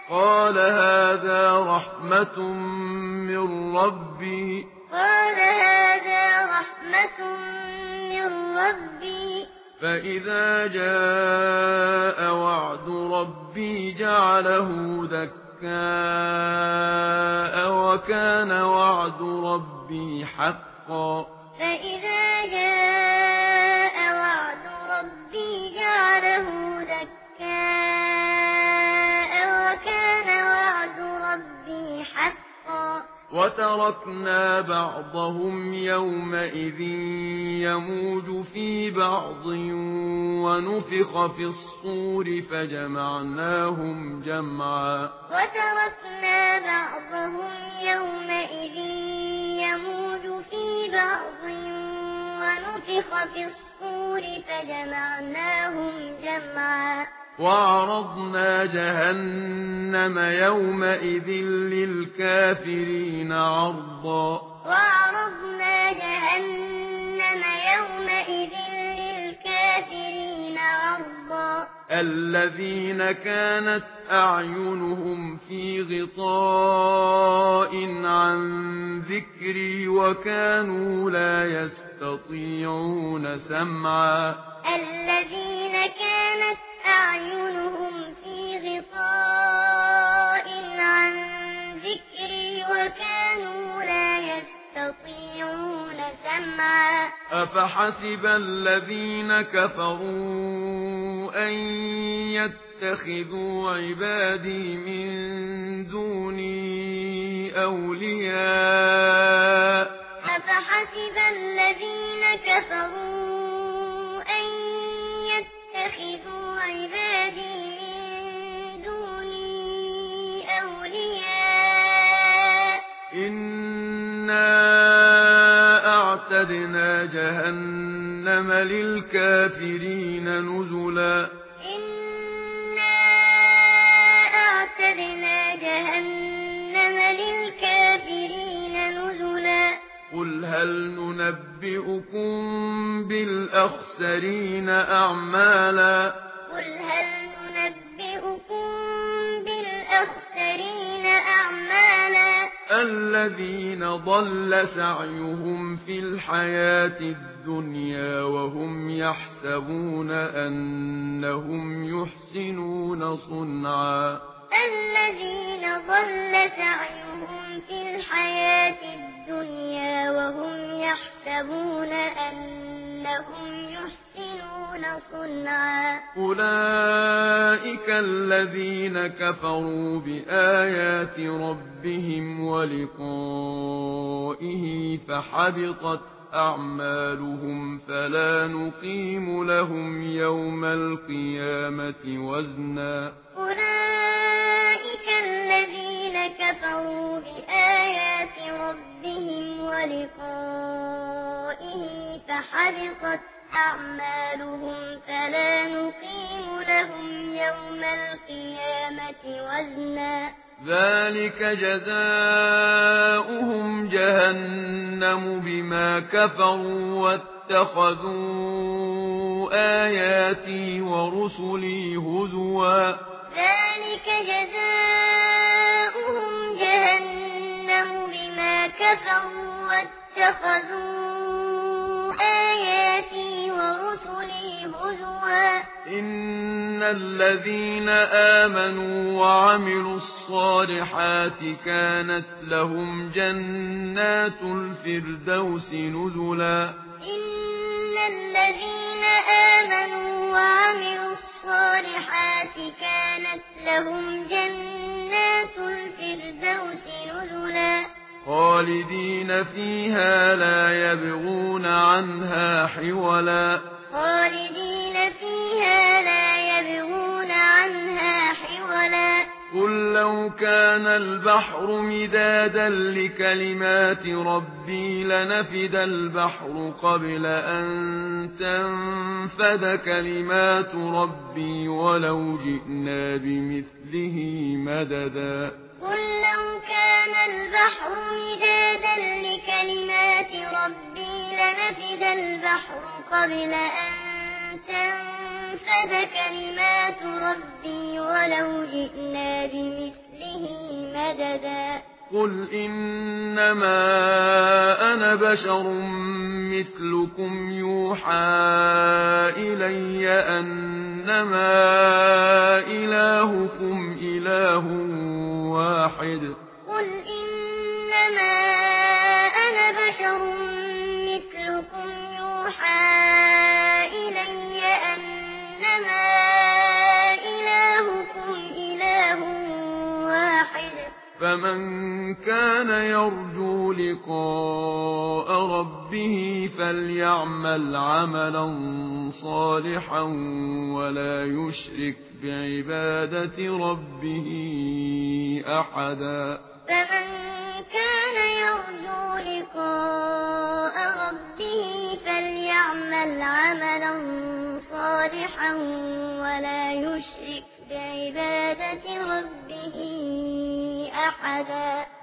قال هذا رحمة من ربي فإذا جاء وعد ربي جعله دكاء وكان وعد ربي حقا فإذا جاء وعد ربي جعله دكاء وكان وعد ربي حقا وتركنا بعضهم يومئذ يموج في بعض ونفخ في الصور فجمعناهم جمعا وتركنا بعضهم يومئذ يموج في بعض ونفخ في الصور فجمعناهم جمعا وعرضنا جهنم يومئذ للكافرين عرضا وعرضنا جهنم يومئذ للكافرين عرضا الذين كانت أعينهم في غطاء عن ذكري وكانوا لا يستطيعون سمعا الذين كانت أعينهم في غطاء عن ذكري وكانوا لا يستطيعون سمعا أفحسب الذين كفروا أن يتخذوا عبادي من دوني أولياء أفحسب الذين كفروا أن يتخذوا عبادي من دوني أولياء إنا أعتدنا جهنم للكافرين نزلا إنا أعتدنا جهنم للكافرين نزلا قل هل ننبئكم بالأخسرين أعمالا قل هل ننبئكم بالأخسرين أعمالا الذين ضل سعيهم في الحياة الدنيا وهم يحسبون أنهم يحسنون صنعا الذين ضل سعيهم في الحياة الدنيا وهم يحسبون أنهم يحسنون صنعا أولئك الذين كفروا بآيات ربهم ولقائه فحبطت أعمالهم فلا نقيم لهم يوم القيامة وزنا أولئك الذين كفروا بآيات ربهم ولقائه فحبطت أعمالهم فلا نقيم لهم يوم القيامة وزنا ذلك جزاؤهم جهنم بما كفروا واتخذوا آياتي ورسلي هزوا ذلك جزاؤهم جهنم بما كفروا واتخذوا آياتي ورسلي هزوا إن الذين آمنوا وعملوا الصالحات كانت لهم جنات الفردوس نزلا إن الذين آمنوا وعملوا الصالحات كانت لهم جنات الفردوس نزلا خالدين فيها لا يبغون عنها حولا خالدين فيها لا يبغون عنها حولا قل لو كان البحر مدادا لكلمات ربي لنفد البحر قبل أن تنفد كلمات ربي ولو جئنا بمثله مددا قل لو كان البحر مدادا لكلمات ربي لنفد البحر قبل أن تنفد تنفد كلمات ربي ولو جئنا بمثله مددا قل إنما أنا بشر مثلكم يوحى إلي أنما إلهكم إله واحد قل إنما أنا بشر مثلكم يوحى إلي أنما إلهكم إله واحد فمن كان يرجو لقاء ربه فليعمل عملا صالحا ولا يشرك بعبادة ربه أحدا فمن كان يرجو لقاء ربه فليعمل عملا صالحا ولا يشرك بعبادة ربه أحدا